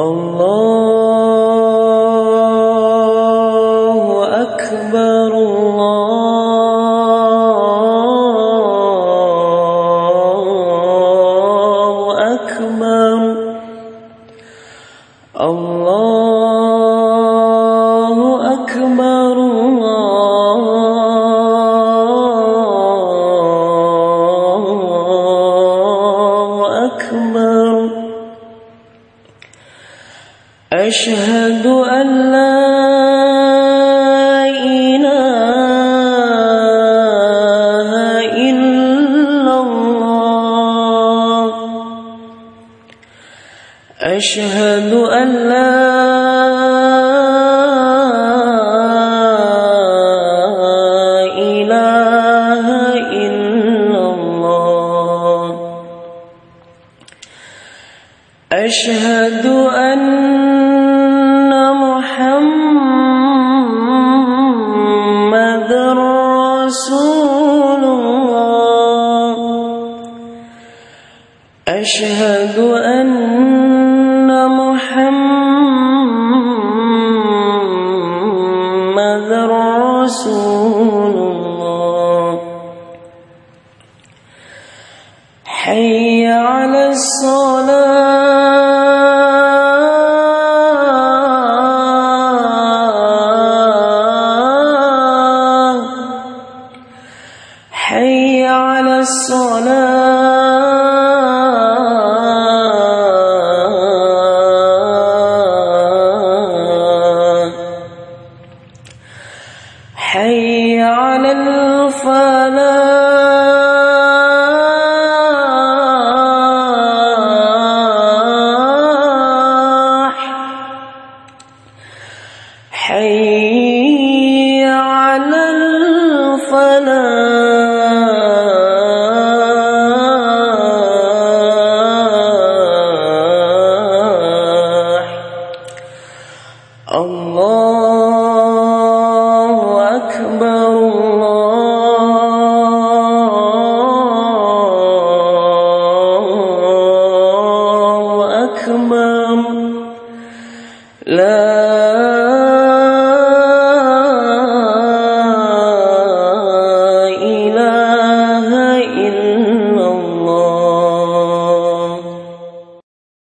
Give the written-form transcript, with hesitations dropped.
الله أكبر الله أكبر الله أكبر الله أكبر أشهد أن لا إله إلا الله أشهد أن لا إله إلا الله أشهد أن محمد رسول الله أشهد أن محمد رسول الله حي على الصلاة حي على الصلاة حي على الفلاح حي على الفلاح الله أكبر الله